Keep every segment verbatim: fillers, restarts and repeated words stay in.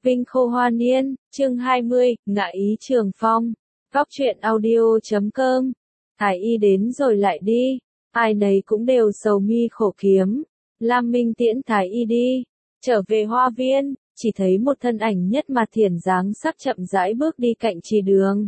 Vinh Khô Hoa Niên, chương hai mươi, ngạ ý Trường Phong. Góc truyện audio chấm com. Thái y đến rồi lại đi. Ai nấy cũng đều sầu mi khổ kiếm. Lam Minh tiễn Thái y đi. Trở về hoa viên, chỉ thấy một thân ảnh nhất mặt thiển dáng sắc chậm rãi bước đi cạnh trì đường.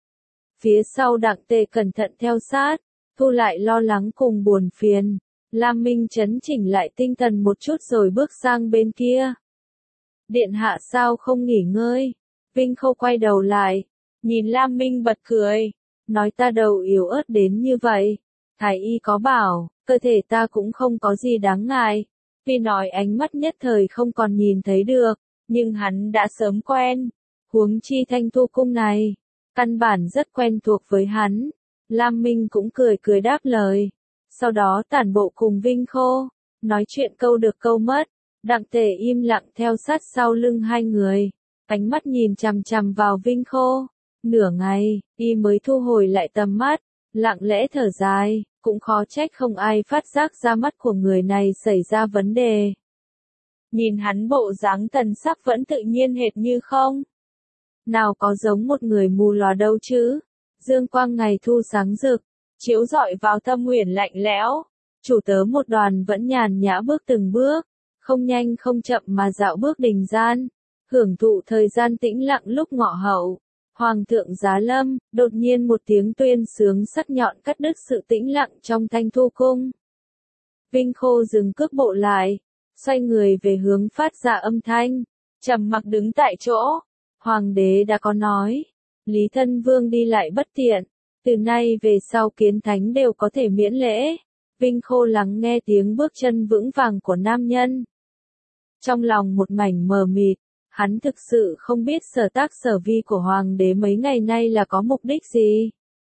Phía sau Đặng Tề cẩn thận theo sát, thu lại lo lắng cùng buồn phiền. Lam Minh chấn chỉnh lại tinh thần một chút rồi bước sang bên kia. Điện hạ sao không nghỉ ngơi? Vinh Khô quay đầu lại, nhìn Lam Minh bật cười, nói ta đầu yếu ớt đến như vậy. Thái y có bảo, cơ thể ta cũng không có gì đáng ngại. Vì nói ánh mắt nhất thời không còn nhìn thấy được, nhưng hắn đã sớm quen. Huống chi Thanh Thu cung này, căn bản rất quen thuộc với hắn. Lam Minh cũng cười cười đáp lời. Sau đó tản bộ cùng Vinh Khô, nói chuyện câu được câu mất. Đặng Tề im lặng theo sát sau lưng hai người, ánh mắt nhìn chằm chằm vào Vinh Khô. Nửa ngày, y mới thu hồi lại tầm mắt, lặng lẽ thở dài, cũng khó trách không ai phát giác ra mắt của người này xảy ra vấn đề. Nhìn hắn bộ dáng thần sắc vẫn tự nhiên hệt như không. Nào có giống một người mù lòa đâu chứ. Dương quang ngày thu sáng rực, chiếu rọi vào Thâm Uyển lạnh lẽo. Chủ tớ một đoàn vẫn nhàn nhã bước từng bước, không nhanh không chậm mà dạo bước đình gian, hưởng thụ thời gian tĩnh lặng lúc ngọ hậu. Hoàng thượng giá lâm, đột nhiên một tiếng tuyên sướng sắc nhọn cắt đứt sự tĩnh lặng trong Thanh Thu cung. Vinh Khô dừng cước bộ lại, xoay người về hướng phát ra âm thanh, trầm mặc đứng tại chỗ. Hoàng đế đã có nói, Lý Thân Vương đi lại bất tiện, từ nay về sau kiến thánh đều có thể miễn lễ. Vinh Khô lắng nghe tiếng bước chân vững vàng của nam nhân. Trong lòng một mảnh mờ mịt, hắn thực sự không biết sở tác sở vi của hoàng đế mấy ngày nay là có mục đích gì.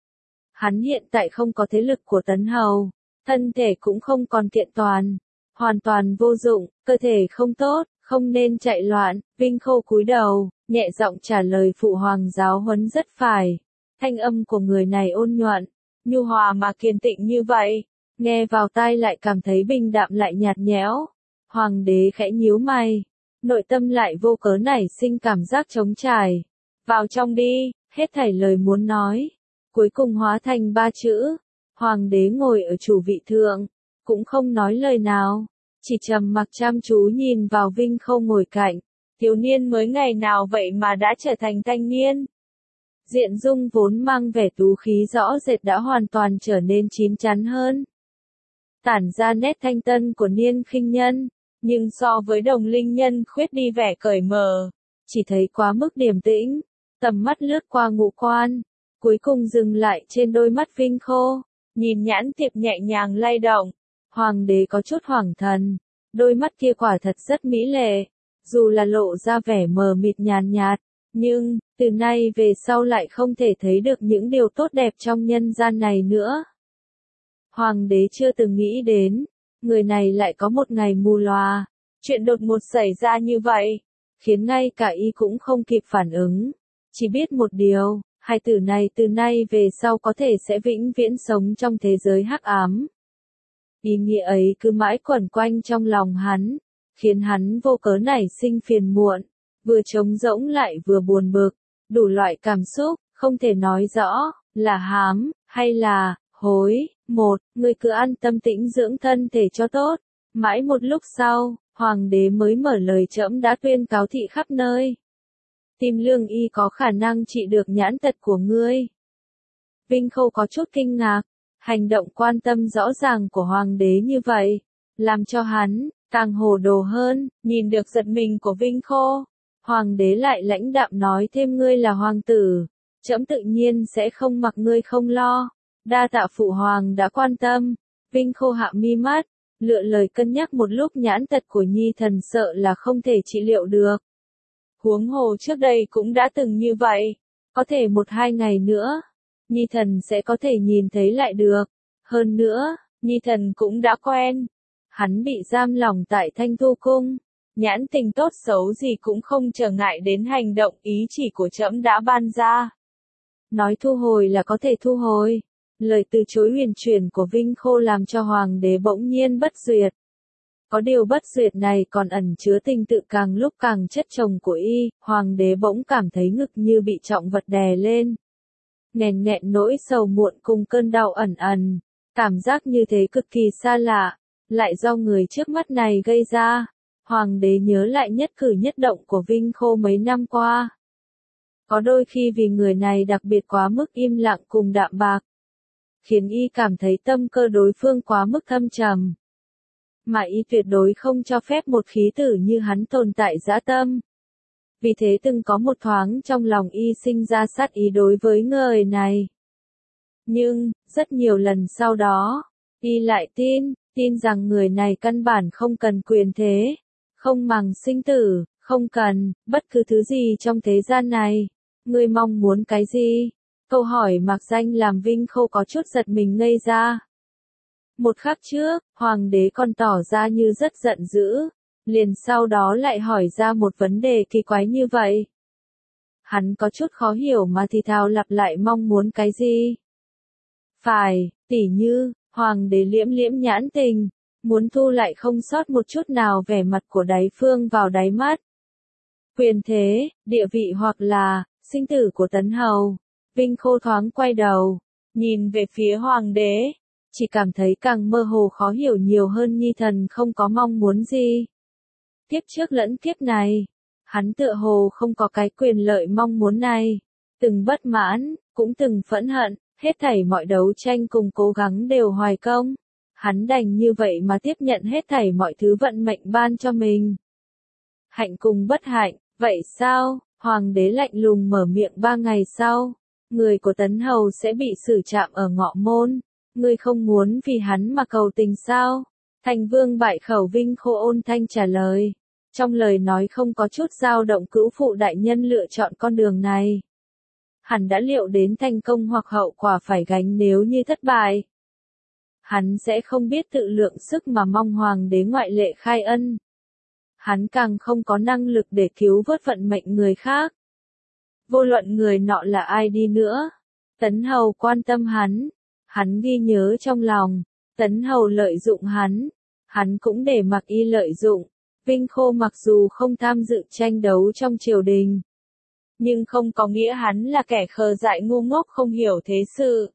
Hắn hiện tại không có thế lực của Tấn Hầu, thân thể cũng không còn kiện toàn, hoàn toàn vô dụng, cơ thể không tốt, không nên chạy loạn. Vinh Khô cúi đầu, nhẹ giọng trả lời phụ hoàng giáo huấn rất phải. Thanh âm của người này ôn nhuận, nhu hòa mà kiên tịnh như vậy, nghe vào tai lại cảm thấy bình đạm lại nhạt nhẽo. Hoàng đế khẽ nhíu mày, nội tâm lại vô cớ nảy sinh cảm giác trống trải. Vào trong đi, hết thảy lời muốn nói, cuối cùng hóa thành ba chữ. Hoàng đế ngồi ở chủ vị thượng, cũng không nói lời nào, chỉ trầm mặc chăm chú nhìn vào Vinh Khô ngồi cạnh. Thiếu niên mới ngày nào vậy mà đã trở thành thanh niên. Diện dung vốn mang vẻ tú khí rõ rệt đã hoàn toàn trở nên chín chắn hơn. Tản ra nét thanh tân của niên khinh nhân, nhưng so với Đồng Linh Nhân khuyết đi vẻ cởi mở, chỉ thấy quá mức điềm tĩnh. Tầm mắt lướt qua ngũ quan, cuối cùng dừng lại trên đôi mắt Vinh Khô, nhìn nhãn tiệp nhẹ nhàng lay động. Hoàng đế có chút hoảng thần, đôi mắt kia quả thật rất mỹ lệ, dù là lộ ra vẻ mờ mịt nhàn nhạt, nhưng từ nay về sau lại không thể thấy được những điều tốt đẹp trong nhân gian này nữa. Hoàng đế chưa từng nghĩ đến, người này lại có một ngày mù lòa. Chuyện đột ngột xảy ra như vậy, khiến ngay cả y cũng không kịp phản ứng. Chỉ biết một điều, hai tử này từ nay về sau có thể sẽ vĩnh viễn sống trong thế giới hắc ám. Ý nghĩa ấy cứ mãi quẩn quanh trong lòng hắn, khiến hắn vô cớ nảy sinh phiền muộn, vừa trống rỗng lại vừa buồn bực, đủ loại cảm xúc, không thể nói rõ, là hám, hay là hối. Một, người cứ an tâm tĩnh dưỡng thân thể cho tốt. Mãi một lúc sau, hoàng đế mới mở lời trẫm đã tuyên cáo thị khắp nơi. Tìm lương y có khả năng trị được nhãn tật của ngươi. Vinh Khô có chút kinh ngạc, hành động quan tâm rõ ràng của hoàng đế như vậy, làm cho hắn càng hồ đồ hơn. Nhìn được giật mình của Vinh Khô, hoàng đế lại lãnh đạm nói thêm, ngươi là hoàng tử, trẫm tự nhiên sẽ không mặc ngươi không lo. Đa tạ phụ hoàng đã quan tâm. Vinh Khô hạ mi mắt, lựa lời cân nhắc một lúc, nhãn tật của nhi thần sợ là không thể trị liệu được. Huống hồ trước đây cũng đã từng như vậy, có thể một hai ngày nữa, nhi thần sẽ có thể nhìn thấy lại được. Hơn nữa, nhi thần cũng đã quen. Hắn bị giam lỏng tại Thanh Thu cung, nhãn tình tốt xấu gì cũng không trở ngại đến hành động ý chỉ của trẫm đã ban ra. Nói thu hồi là có thể thu hồi. Lời từ chối huyền chuyển của Vinh Khô làm cho hoàng đế bỗng nhiên bất duyệt. Có điều bất duyệt này còn ẩn chứa tình tự càng lúc càng chất chồng của y, hoàng đế bỗng cảm thấy ngực như bị trọng vật đè lên. Nghẹn nghẹn nỗi sầu muộn cùng cơn đau ẩn ẩn, cảm giác như thế cực kỳ xa lạ, lại do người trước mắt này gây ra. Hoàng đế nhớ lại nhất cử nhất động của Vinh Khô mấy năm qua. Có đôi khi vì người này đặc biệt quá mức im lặng cùng đạm bạc, khiến y cảm thấy tâm cơ đối phương quá mức thâm trầm. Mà y tuyệt đối không cho phép một khí tử như hắn tồn tại dã tâm. Vì thế từng có một thoáng trong lòng y sinh ra sát ý đối với người này. Nhưng, rất nhiều lần sau đó, y lại tin, tin rằng người này căn bản không cần quyền thế, không màng sinh tử, không cần, bất cứ thứ gì trong thế gian này. Ngươi mong muốn cái gì? Câu hỏi mạc danh làm Vinh Khô có chút giật mình ngây ra. Một khắc trước, hoàng đế còn tỏ ra như rất giận dữ, liền sau đó lại hỏi ra một vấn đề kỳ quái như vậy. Hắn có chút khó hiểu mà thì thào lặp lại mong muốn cái gì. Phải, tỉ như, hoàng đế liễm liễm nhãn tình, muốn thu lại không sót một chút nào vẻ mặt của đáy phương vào đáy mắt. Quyền thế, địa vị hoặc là, sinh tử của Tấn Hầu. Vinh Khô thoáng quay đầu, nhìn về phía hoàng đế, chỉ cảm thấy càng mơ hồ khó hiểu nhiều hơn nhi thần không có mong muốn gì. Kiếp trước lẫn kiếp này, hắn tựa hồ không có cái quyền lợi mong muốn này, từng bất mãn, cũng từng phẫn hận, hết thảy mọi đấu tranh cùng cố gắng đều hoài công. Hắn đành như vậy mà tiếp nhận hết thảy mọi thứ vận mệnh ban cho mình. Hạnh cùng bất hạnh, vậy sao? Hoàng đế lạnh lùng mở miệng ba ngày sau, người của Tấn Hầu sẽ bị xử trạm ở ngọ môn. Ngươi không muốn vì hắn mà cầu tình sao? Thành vương bại khẩu. Vinh Khô ôn thanh trả lời. Trong lời nói không có chút dao động. Cữu phụ đại nhân lựa chọn con đường này. Hắn đã liệu đến thành công hoặc hậu quả phải gánh nếu như thất bại. Hắn sẽ không biết tự lượng sức mà mong hoàng đế ngoại lệ khai ân. Hắn càng không có năng lực để cứu vớt vận mệnh người khác. Vô luận người nọ là ai đi nữa, Tấn Hầu quan tâm hắn, hắn ghi nhớ trong lòng, Tấn Hầu lợi dụng hắn, hắn cũng để mặc y lợi dụng. Vinh Khô mặc dù không tham dự tranh đấu trong triều đình, nhưng không có nghĩa hắn là kẻ khờ dại ngu ngốc không hiểu thế sự.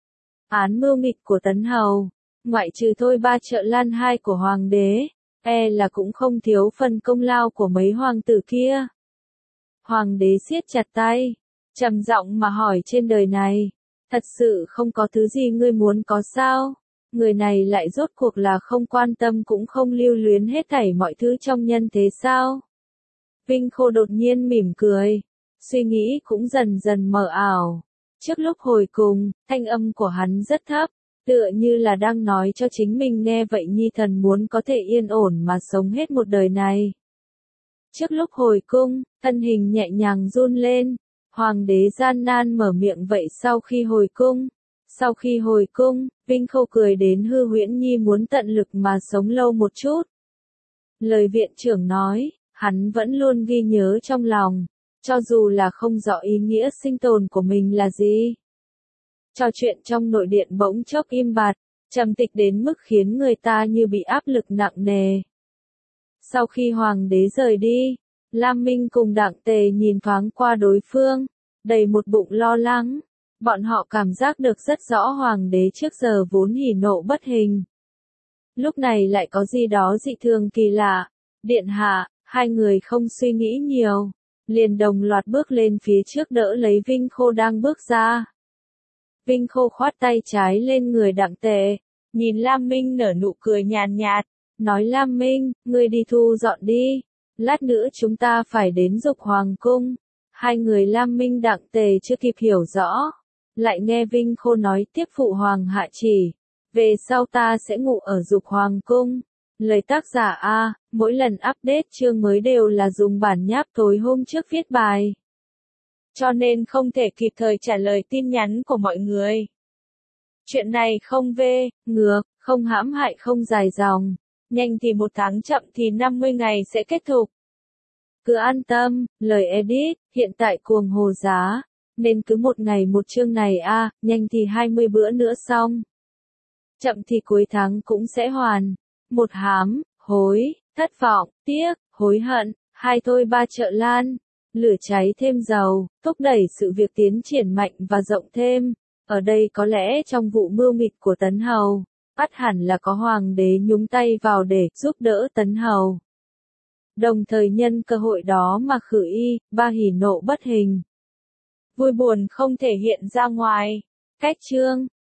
Án mưu nghịch của Tấn Hầu, ngoại trừ thôi ba trợ lan hai của hoàng đế, e là cũng không thiếu phần công lao của mấy hoàng tử kia. Hoàng đế siết chặt tay, trầm giọng mà hỏi trên đời này, thật sự không có thứ gì ngươi muốn có sao? Người này lại rốt cuộc là không quan tâm cũng không lưu luyến hết thảy mọi thứ trong nhân thế sao? Vinh Khô đột nhiên mỉm cười, suy nghĩ cũng dần dần mờ ảo. Trước lúc hồi cùng, thanh âm của hắn rất thấp, tựa như là đang nói cho chính mình nghe vậy. Nhi thần muốn có thể yên ổn mà sống hết một đời này. Trước lúc hồi cung, thân hình nhẹ nhàng run lên, hoàng đế gian nan mở miệng vậy sau khi hồi cung. Sau khi hồi cung, Vinh Khô cười đến hư huyễn nhi muốn tận lực mà sống lâu một chút. Lời viện trưởng nói, hắn vẫn luôn ghi nhớ trong lòng, cho dù là không rõ ý nghĩa sinh tồn của mình là gì. Trò chuyện trong nội điện bỗng chốc im bặt, trầm tịch đến mức khiến người ta như bị áp lực nặng nề. Sau khi hoàng đế rời đi, Lam Minh cùng Đặng Tề nhìn thoáng qua đối phương, đầy một bụng lo lắng. Bọn họ cảm giác được rất rõ hoàng đế trước giờ vốn hỉ nộ bất hình. Lúc này lại có gì đó dị thường kỳ lạ. Điện hạ, hai người không suy nghĩ nhiều, liền đồng loạt bước lên phía trước đỡ lấy Vinh Khô đang bước ra. Vinh Khô khoát tay trái lên người Đặng Tề, nhìn Lam Minh nở nụ cười nhàn nhạt, nói Lam Minh, ngươi đi thu dọn đi, lát nữa chúng ta phải đến Dục Hoàng cung. Hai người Lam Minh Đặng Tề chưa kịp hiểu rõ, lại nghe Vinh Khô nói tiếp phụ hoàng hạ chỉ, về sau ta sẽ ngủ ở Dục Hoàng cung. Lời tác giả A, mỗi lần update chương mới đều là dùng bản nháp tối hôm trước viết bài, cho nên không thể kịp thời trả lời tin nhắn của mọi người. Chuyện này không về, ngược, không hãm hại không dài dòng, nhanh thì một tháng chậm thì năm mươi ngày sẽ kết thúc. Cứ an tâm, lời edit, hiện tại cuồng hồ giá, nên cứ một ngày một chương này a, à, nhanh thì hai mươi bữa nữa xong. Chậm thì cuối tháng cũng sẽ hoàn. Một hám, hối, thất vọng, tiếc, hối hận, hai thôi ba trợ lan. Lửa cháy thêm dầu, thúc đẩy sự việc tiến triển mạnh và rộng thêm. Ở đây có lẽ trong vụ mưu nghịch của Tấn Hầu, ắt hẳn là có hoàng đế nhúng tay vào để giúp đỡ Tấn Hầu. Đồng thời nhân cơ hội đó mà khử y, ba hỉ nộ bất hình. Vui buồn không thể hiện ra ngoài. Cách chương